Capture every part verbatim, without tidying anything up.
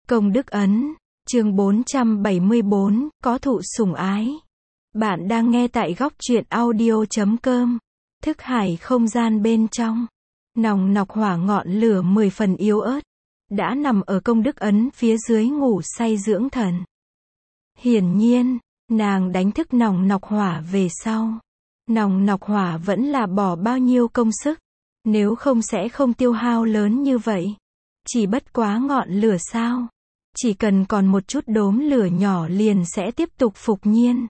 Công đức ấn, chương bốn trăm bảy mươi bốn, có thụ sủng ái. Bạn đang nghe tại góc truyện audio chấm com. Thức hải không gian bên trong. Nòng nọc hỏa ngọn lửa mười phần yếu ớt. Đã nằm ở công đức ấn phía dưới ngủ say dưỡng thần. Hiển nhiên, nàng đánh thức nòng nọc hỏa về sau. Nòng nọc hỏa vẫn là bỏ bao nhiêu công sức. Nếu không sẽ không tiêu hao lớn như vậy. Chỉ bất quá ngọn lửa sao. Chỉ cần còn một chút đốm lửa nhỏ liền sẽ tiếp tục phục nhiên.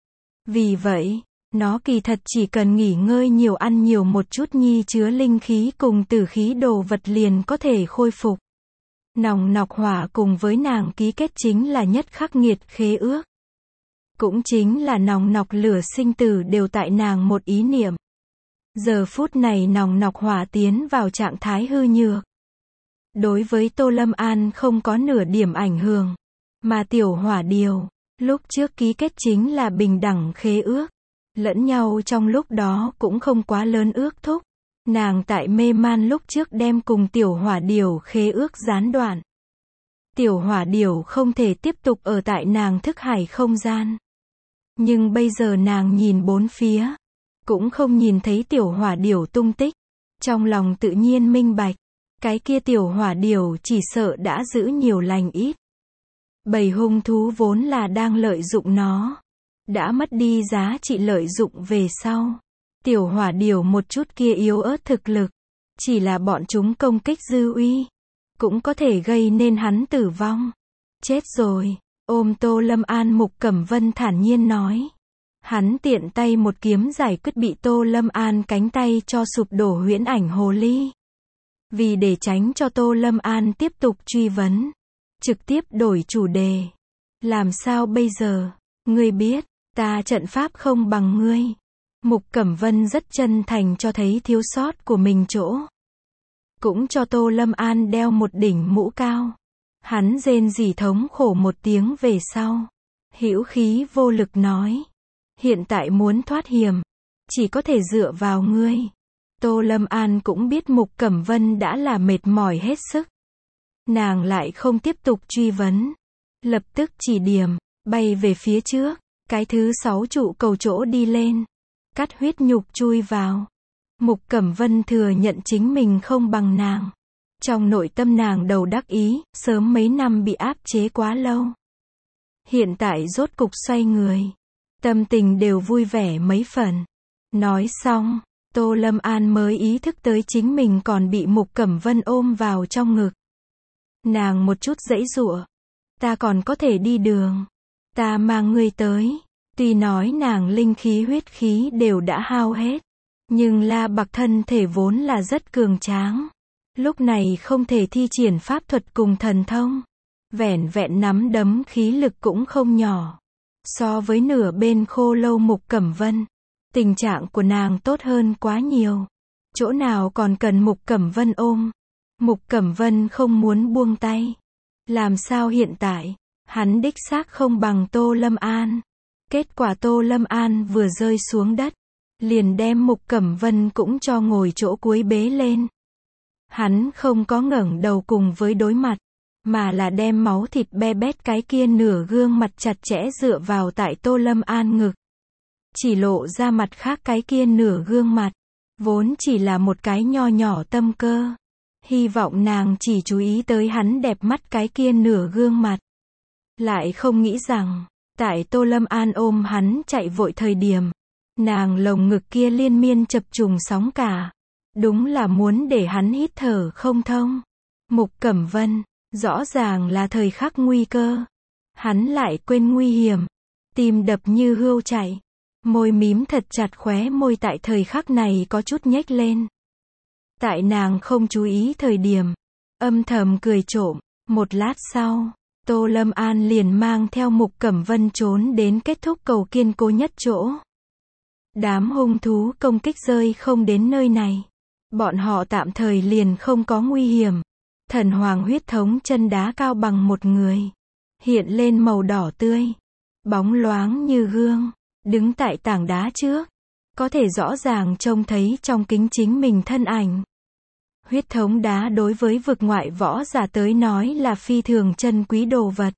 Vì vậy, nó kỳ thật chỉ cần nghỉ ngơi nhiều ăn nhiều một chút nhi chứa linh khí cùng tử khí đồ vật liền có thể khôi phục. Nòng nọc hỏa cùng với nàng ký kết chính là nhất khắc nghiệt khế ước. Cũng chính là nòng nọc lửa sinh tử đều tại nàng một ý niệm. Giờ phút này nòng nọc hỏa tiến vào trạng thái hư nhược. Đối với Tô Lâm An không có nửa điểm ảnh hưởng. Mà tiểu hỏa điều, lúc trước ký kết chính là bình đẳng khế ước. Lẫn nhau trong lúc đó cũng không quá lớn ước thúc. Nàng tại mê man lúc trước đem cùng tiểu hỏa điều khế ước gián đoạn. Tiểu hỏa điều không thể tiếp tục ở tại nàng thức hải không gian. Nhưng bây giờ nàng nhìn bốn phía. Cũng không nhìn thấy tiểu hỏa điều tung tích. Trong lòng tự nhiên minh bạch. Cái kia tiểu hỏa điều chỉ sợ đã giữ nhiều lành ít. Bầy hung thú vốn là đang lợi dụng nó. Đã mất đi giá trị lợi dụng về sau. Tiểu hỏa điều một chút kia yếu ớt thực lực. Chỉ là bọn chúng công kích dư uy. Cũng có thể gây nên hắn tử vong. Chết rồi. Ôm Tô Lâm An Mục Cẩm Vân thản nhiên nói. Hắn tiện tay một kiếm giải quyết bị Tô Lâm An cánh tay cho sụp đổ huyễn ảnh hồ ly. Vì để tránh cho Tô Lâm An tiếp tục truy vấn. Trực tiếp đổi chủ đề. Làm sao bây giờ? Ngươi biết, ta trận pháp không bằng ngươi. Mục Cẩm Vân rất chân thành cho thấy thiếu sót của mình chỗ. Cũng cho Tô Lâm An đeo một đỉnh mũ cao. Hắn rên rỉ thống khổ một tiếng về sau. Hữu khí vô lực nói. Hiện tại muốn thoát hiểm. Chỉ có thể dựa vào ngươi. Tô Lâm An cũng biết Mục Cẩm Vân đã là mệt mỏi hết sức. Nàng lại không tiếp tục truy vấn. Lập tức chỉ điểm, bay về phía trước. Cái thứ sáu trụ cầu chỗ đi lên. Cắt huyết nhục chui vào. Mục Cẩm Vân thừa nhận chính mình không bằng nàng. Trong nội tâm nàng đầu đắc ý, sớm mấy năm bị áp chế quá lâu. Hiện tại rốt cục xoay người. Tâm tình đều vui vẻ mấy phần. Nói xong, Tô Lâm An mới ý thức tới chính mình còn bị Mục Cẩm Vân ôm vào trong ngực. Nàng một chút giãy giụa. Ta còn có thể đi đường. Ta mang ngươi tới. Tuy nói nàng linh khí huyết khí đều đã hao hết. Nhưng La Bạc thân thể vốn là rất cường tráng. Lúc này không thể thi triển pháp thuật cùng thần thông. Vẻn vẹn nắm đấm khí lực cũng không nhỏ. So với nửa bên khô lâu Mục Cẩm Vân. Tình trạng của nàng tốt hơn quá nhiều. Chỗ nào còn cần Mục Cẩm Vân ôm. Mục Cẩm Vân không muốn buông tay. Làm sao hiện tại, hắn đích xác không bằng Tô Lâm An. Kết quả Tô Lâm An vừa rơi xuống đất. Liền đem Mục Cẩm Vân cũng cho ngồi chỗ cuối bế lên. Hắn không có ngẩng đầu cùng với đối mặt. Mà là đem máu thịt be bét cái kia nửa gương mặt chặt chẽ dựa vào tại Tô Lâm An ngực. Chỉ lộ ra mặt khác cái kia nửa gương mặt. Vốn chỉ là một cái nho nhỏ tâm cơ. Hy vọng nàng chỉ chú ý tới hắn đẹp mắt cái kia nửa gương mặt. Lại không nghĩ rằng, tại Tô Lâm An ôm hắn chạy vội thời điểm. Nàng lồng ngực kia liên miên chập trùng sóng cả. Đúng là muốn để hắn hít thở không thông. Mục Cẩm Vân, rõ ràng là thời khắc nguy cơ. Hắn lại quên nguy hiểm. Tim đập như hươu chạy. Môi mím thật chặt khóe môi tại thời khắc này có chút nhếch lên. Tại nàng không chú ý thời điểm. Âm thầm cười trộm. Một lát sau, Tô Lâm An liền mang theo Mục Cẩm Vân trốn đến kết thúc cầu kiên cố nhất chỗ. Đám hung thú công kích rơi không đến nơi này. Bọn họ tạm thời liền không có nguy hiểm. Thần hoàng huyết thống chân đá cao bằng một người. Hiện lên màu đỏ tươi. Bóng loáng như gương. Đứng tại tảng đá trước. Có thể rõ ràng trông thấy trong kính chính mình thân ảnh. Huyết thống đá đối với vực ngoại võ giả tới nói là phi thường chân quý đồ vật.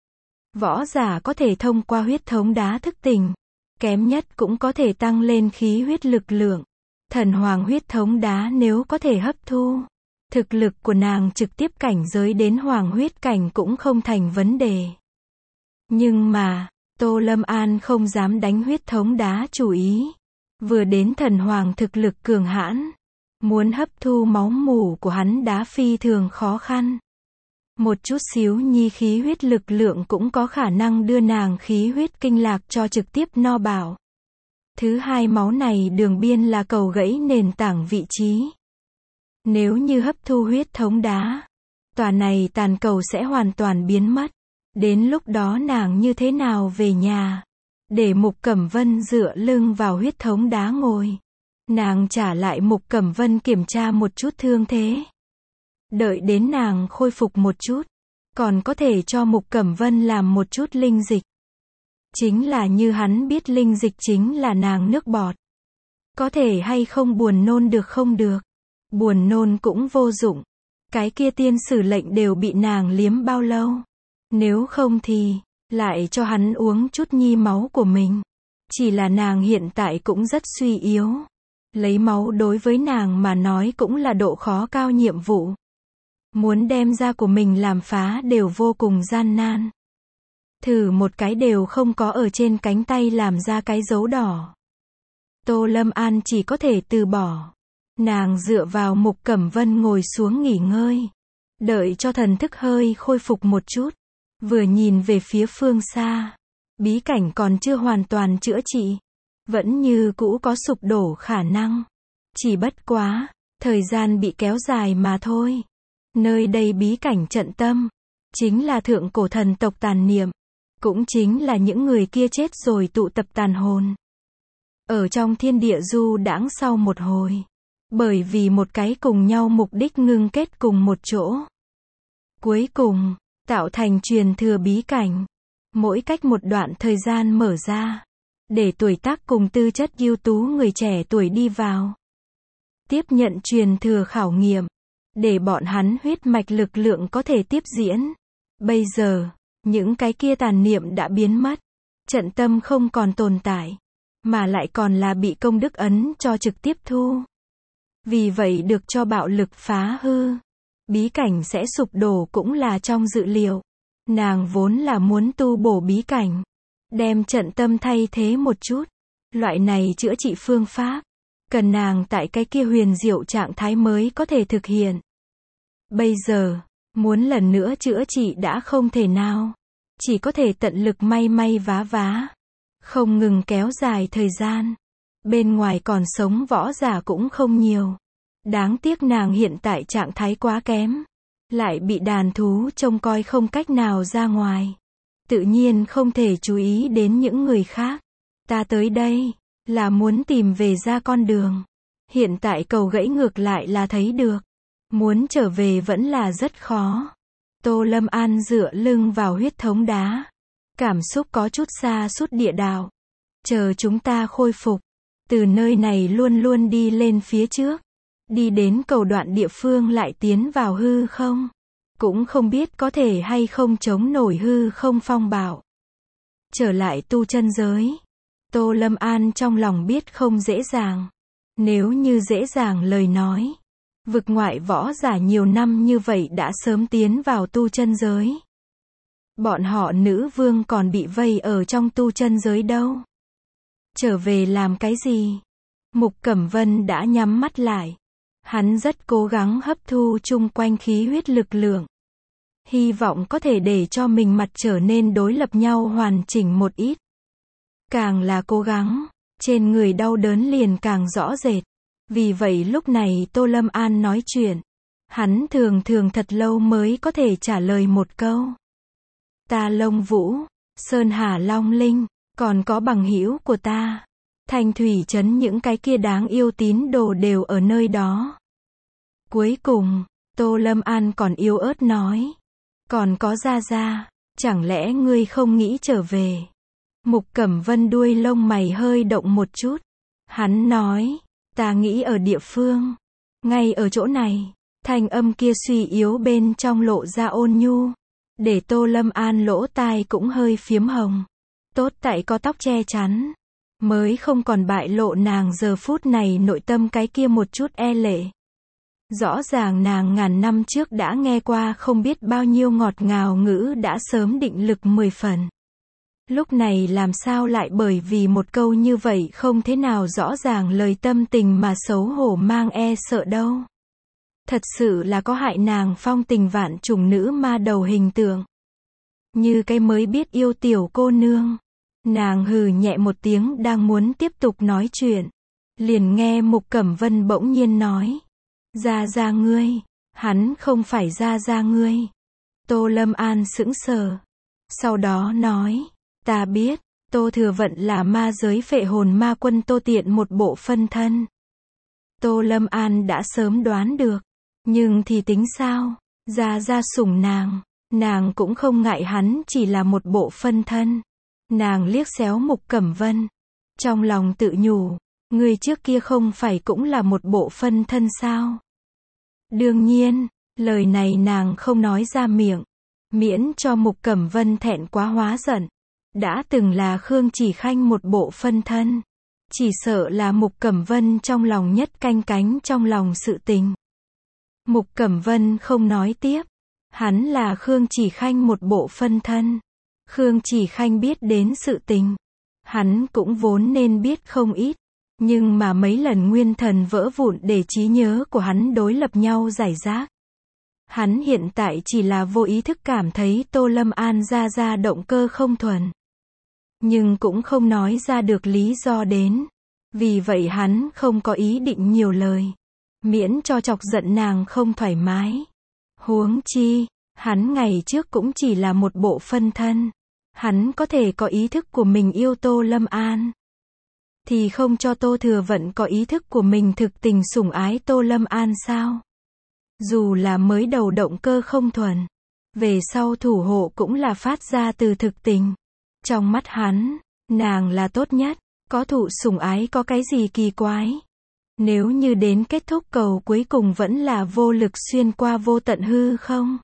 Võ giả có thể thông qua huyết thống đá thức tỉnh, kém nhất cũng có thể tăng lên khí huyết lực lượng. Thần hoàng huyết thống đá nếu có thể hấp thu, thực lực của nàng trực tiếp cảnh giới đến hoàng huyết cảnh cũng không thành vấn đề. Nhưng mà, Tô Lâm An không dám đánh huyết thống đá chủ ý. Vừa đến thần hoàng thực lực cường hãn, muốn hấp thu máu mủ của hắn đá phi thường khó khăn. Một chút xíu nhi khí huyết lực lượng cũng có khả năng đưa nàng khí huyết kinh lạc cho trực tiếp no bảo. Thứ hai, máu này đường biên là cầu gãy nền tảng vị trí. Nếu như hấp thu huyết thống đá, tòa này tàn cầu sẽ hoàn toàn biến mất. Đến lúc đó nàng như thế nào về nhà? Để Mục Cẩm Vân dựa lưng vào huyết thống đá ngồi. Nàng trả lại Mục Cẩm Vân kiểm tra một chút thương thế. Đợi đến nàng khôi phục một chút, còn có thể cho Mục Cẩm Vân làm một chút linh dịch. Chính là như hắn biết linh dịch chính là nàng nước bọt. Có thể hay không buồn nôn được không được. Buồn nôn cũng vô dụng. Cái kia tiên sử lệnh đều bị nàng liếm bao lâu. Nếu không thì, lại cho hắn uống chút nhi máu của mình. Chỉ là nàng hiện tại cũng rất suy yếu. Lấy máu đối với nàng mà nói cũng là độ khó cao nhiệm vụ. Muốn đem ra của mình làm phá đều vô cùng gian nan. Thử một cái đều không có ở trên cánh tay làm ra cái dấu đỏ. Tô Lâm An chỉ có thể từ bỏ. Nàng dựa vào Mục Cẩm Vân ngồi xuống nghỉ ngơi. Đợi cho thần thức hơi khôi phục một chút. Vừa nhìn về phía phương xa. Bí cảnh còn chưa hoàn toàn chữa trị. Vẫn như cũ có sụp đổ khả năng. Chỉ bất quá, thời gian bị kéo dài mà thôi. Nơi đây bí cảnh trận tâm. Chính là thượng cổ thần tộc tàn niệm. Cũng chính là những người kia chết rồi tụ tập tàn hồn. Ở trong thiên địa du đãng sau một hồi. Bởi vì một cái cùng nhau mục đích ngưng kết cùng một chỗ. Cuối cùng, tạo thành truyền thừa bí cảnh. Mỗi cách một đoạn thời gian mở ra. Để tuổi tác cùng tư chất ưu tú người trẻ tuổi đi vào. Tiếp nhận truyền thừa khảo nghiệm. Để bọn hắn huyết mạch lực lượng có thể tiếp diễn. Bây giờ, những cái kia tàn niệm đã biến mất. Trận tâm không còn tồn tại. Mà lại còn là bị công đức ấn cho trực tiếp thu. Vì vậy được cho bạo lực phá hư. Bí cảnh sẽ sụp đổ cũng là trong dự liệu. Nàng vốn là muốn tu bổ bí cảnh. Đem trận tâm thay thế một chút. Loại này chữa trị phương pháp. Cần nàng tại cái kia huyền diệu trạng thái mới có thể thực hiện. Bây giờ, muốn lần nữa chữa trị đã không thể nào. Chỉ có thể tận lực may may vá vá. Không ngừng kéo dài thời gian. Bên ngoài còn sống võ giả cũng không nhiều. Đáng tiếc nàng hiện tại trạng thái quá kém. Lại bị đàn thú trông coi không cách nào ra ngoài. Tự nhiên không thể chú ý đến những người khác. Ta tới đây, là muốn tìm về ra con đường. Hiện tại cầu gãy ngược lại là thấy được. Muốn trở về vẫn là rất khó. Tô Lâm An dựa lưng vào huyết thống đá. Cảm xúc có chút xa sút địa đạo. Chờ chúng ta khôi phục. Từ nơi này luôn luôn đi lên phía trước. Đi đến cầu đoạn địa phương lại tiến vào hư không. Cũng không biết có thể hay không chống nổi hư không phong bạo. Trở lại tu chân giới. Tô Lâm An trong lòng biết không dễ dàng. Nếu như dễ dàng lời nói. Vực ngoại võ giả nhiều năm như vậy đã sớm tiến vào tu chân giới. Bọn họ nữ vương còn bị vây ở trong tu chân giới đâu. Trở về làm cái gì? Mục Cẩm Vân đã nhắm mắt lại. Hắn rất cố gắng hấp thu chung quanh khí huyết lực lượng. Hy vọng có thể để cho mình mặt trở nên đối lập nhau hoàn chỉnh một ít. Càng là cố gắng, trên người đau đớn liền càng rõ rệt. Vì vậy lúc này Tô Lâm An nói chuyện. Hắn thường thường thật lâu mới có thể trả lời một câu. Ta Lông Vũ, Sơn Hà Long Linh, còn có bằng hữu của ta. Thanh thủy trấn những cái kia đáng yêu tín đồ đều ở nơi đó. Cuối cùng, Tô Lâm An còn yếu ớt nói. Còn có Gia Gia, chẳng lẽ ngươi không nghĩ trở về? Mục Cẩm Vân đuôi lông mày hơi động một chút. Hắn nói, ta nghĩ ở địa phương. Ngay ở chỗ này. Thanh âm kia suy yếu bên trong lộ ra ôn nhu, để Tô Lâm An lỗ tai cũng hơi phiếm hồng. Tốt tại có tóc che chắn, mới không còn bại lộ nàng giờ phút này nội tâm cái kia một chút e lệ. Rõ ràng nàng ngàn năm trước đã nghe qua không biết bao nhiêu ngọt ngào ngữ đã sớm định lực mười phần. Lúc này làm sao lại bởi vì một câu như vậy không thế nào rõ ràng lời tâm tình mà xấu hổ mang e sợ đâu. Thật sự là có hại nàng phong tình vạn trùng nữ ma đầu hình tượng. Như cái mới biết yêu tiểu cô nương. Nàng hừ nhẹ một tiếng đang muốn tiếp tục nói chuyện. Liền nghe Mục Cẩm Vân bỗng nhiên nói. Gia gia ngươi. Hắn không phải gia gia ngươi. Tô Lâm An sững sờ. Sau đó nói. Ta biết. Tô Thừa Vận là ma giới phệ hồn ma quân Tô Tiện một bộ phân thân. Tô Lâm An đã sớm đoán được. Nhưng thì tính sao? Gia gia sủng nàng. Nàng cũng không ngại hắn chỉ là một bộ phân thân. Nàng liếc xéo Mục Cẩm Vân. Trong lòng tự nhủ. Người trước kia không phải cũng là một bộ phân thân sao? Đương nhiên, lời này nàng không nói ra miệng. Miễn cho Mục Cẩm Vân thẹn quá hóa giận. Đã từng là Khương Chỉ Khanh một bộ phân thân. Chỉ sợ là Mục Cẩm Vân trong lòng nhất canh cánh trong lòng sự tình. Mục Cẩm Vân không nói tiếp. Hắn là Khương Chỉ Khanh một bộ phân thân. Khương Chỉ Khanh biết đến sự tình. Hắn cũng vốn nên biết không ít. Nhưng mà mấy lần nguyên thần vỡ vụn để trí nhớ của hắn đối lập nhau rải rác. Hắn hiện tại chỉ là vô ý thức cảm thấy Tô Lâm An ra ra động cơ không thuần. Nhưng cũng không nói ra được lý do đến. Vì vậy hắn không có ý định nhiều lời. Miễn cho chọc giận nàng không thoải mái. Huống chi, hắn ngày trước cũng chỉ là một bộ phân thân. Hắn có thể có ý thức của mình yêu Tô Lâm An. Thì không cho Tô Thừa Vận có ý thức của mình thực tình sủng ái Tô Lâm An sao? Dù là mới đầu động cơ không thuần. Về sau thủ hộ cũng là phát ra từ thực tình. Trong mắt hắn, nàng là tốt nhất. Có thụ sủng ái có cái gì kỳ quái? Nếu như đến kết thúc cầu cuối cùng vẫn là vô lực xuyên qua vô tận hư không?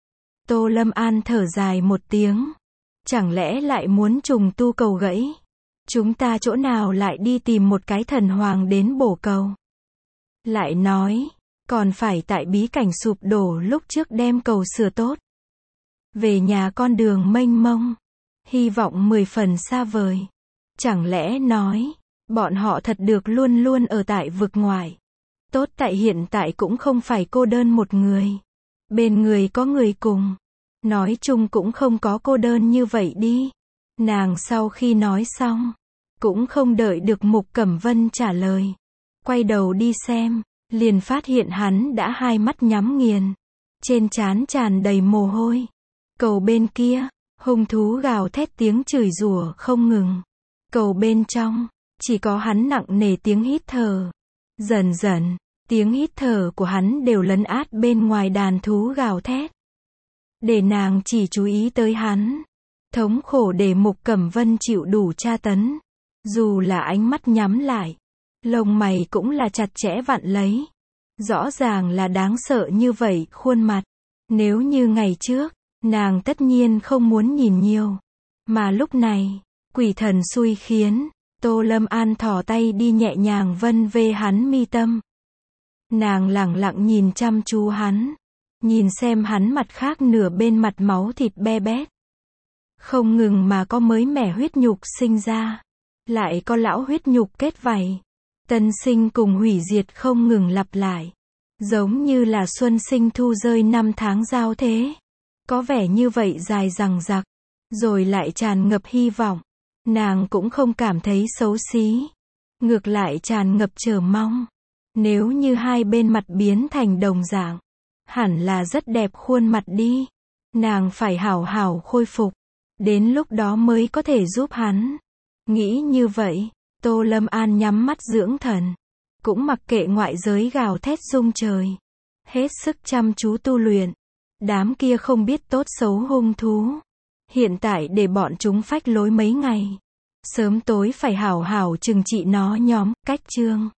Tô Lâm An thở dài một tiếng. Chẳng lẽ lại muốn trùng tu cầu gãy? Chúng ta chỗ nào lại đi tìm một cái thần hoàng đến bổ cầu? Lại nói, còn phải tại bí cảnh sụp đổ lúc trước đem cầu sửa tốt. Về nhà con đường mênh mông. Hy vọng mười phần xa vời. Chẳng lẽ nói, bọn họ thật được luôn luôn ở tại vực ngoài. Tốt tại hiện tại cũng không phải cô đơn một người. Bên người có người cùng. Nói chung cũng không có cô đơn như vậy đi. Nàng sau khi nói xong, cũng không đợi được Mục Cẩm Vân trả lời. Quay đầu đi xem, liền phát hiện hắn đã hai mắt nhắm nghiền. Trên trán tràn đầy mồ hôi. Cầu bên kia, hung thú gào thét tiếng chửi rủa không ngừng. Cầu bên trong, chỉ có hắn nặng nề tiếng hít thở. Dần dần, tiếng hít thở của hắn đều lấn át bên ngoài đàn thú gào thét. Để nàng chỉ chú ý tới hắn. Thống khổ để Mục Cẩm Vân chịu đủ tra tấn. Dù là ánh mắt nhắm lại, lông mày cũng là chặt chẽ vặn lấy. Rõ ràng là đáng sợ như vậy khuôn mặt. Nếu như ngày trước, nàng tất nhiên không muốn nhìn nhiều. Mà lúc này, quỷ thần xui khiến, Tô Lâm An thò tay đi nhẹ nhàng vân vê hắn mi tâm. Nàng lẳng lặng nhìn chăm chú hắn. Nhìn xem hắn mặt khác nửa bên mặt máu thịt be bét. Không ngừng mà có mới mẻ huyết nhục sinh ra. Lại có lão huyết nhục kết vảy. Tân sinh cùng hủy diệt không ngừng lặp lại. Giống như là xuân sinh thu rơi năm tháng giao thế. Có vẻ như vậy dài dằng dặc. Rồi lại tràn ngập hy vọng. Nàng cũng không cảm thấy xấu xí. Ngược lại tràn ngập chờ mong. Nếu như hai bên mặt biến thành đồng dạng, hẳn là rất đẹp khuôn mặt đi. Nàng phải hảo hảo khôi phục. Đến lúc đó mới có thể giúp hắn. Nghĩ như vậy, Tô Lâm An nhắm mắt dưỡng thần. Cũng mặc kệ ngoại giới gào thét rung trời. Hết sức chăm chú tu luyện. Đám kia không biết tốt xấu hung thú. Hiện tại để bọn chúng phách lối mấy ngày. Sớm tối phải hảo hảo trừng trị nó nhóm, cách chương.